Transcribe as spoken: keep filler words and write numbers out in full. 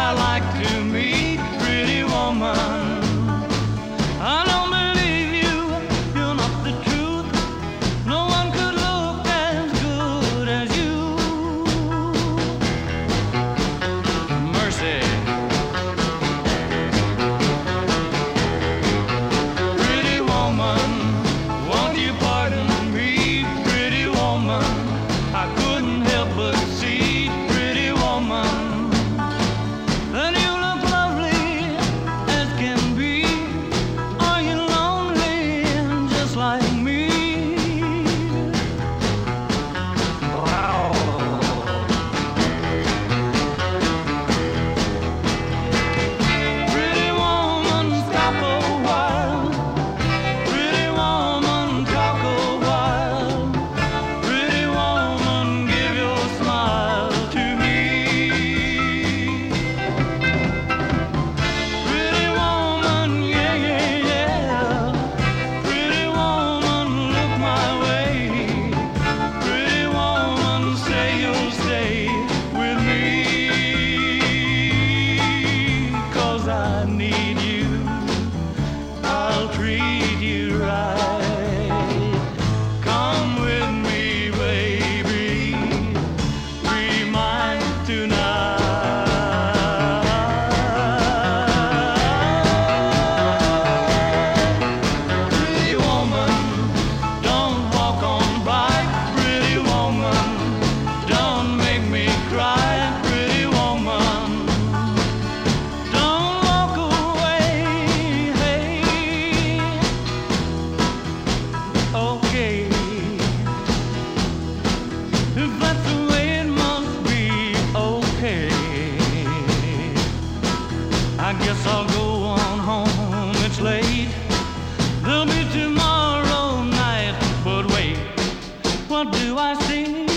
I like to meet, pretty woman. I don't believe you, you're not the truth. No one could look as good as you. Mercy. Pretty woman, won't you pardon me, pretty woman? I couldn't help but see, pretty woman, that you look lovely as can be. Are you lonely just like me? Wow. Pretty woman, stop a while. Pretty woman, talk a while. Pretty woman, give your smile to me. Pretty woman, yeah, yeah, yeah. Pretty woman, look my way. Pretty woman, say you'll stay with me. 'Cause I need you, I'll treat you right. Come with me, baby, be mine tonight. Pretty woman, don't walk on by. Pretty woman, don't make me cry. Pretty woman, don't walk away. Hey, okay, if that's the way it must be, okay. I guess I'll go on home, it's late. There'll be tomorrow night, but wait, what do I see?